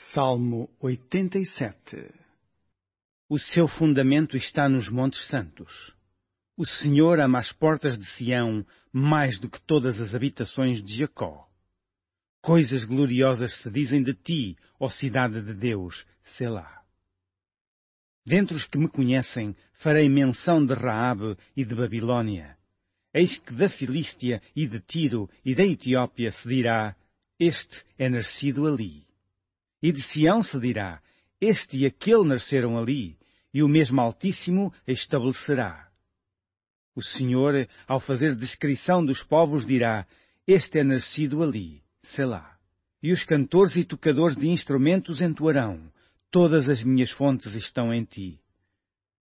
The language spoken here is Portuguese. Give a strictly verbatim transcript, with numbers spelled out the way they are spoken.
Salmo oitenta e sete. O seu fundamento está nos montes santos. O Senhor ama as portas de Sião mais do que todas as habitações de Jacó. Coisas gloriosas se dizem de ti, ó cidade de Deus, Selá. Dentre os que me conhecem, farei menção de Raabe e de Babilônia. Eis que da Filístia e de Tiro e da Etiópia se dirá, este é nascido ali. E de Sião se dirá, este e aquele nasceram ali, e o mesmo Altíssimo estabelecerá. O Senhor, ao fazer descrição dos povos, dirá, este é nascido ali, Selá. E os cantores e tocadores de instrumentos entoarão, todas as minhas fontes estão em ti.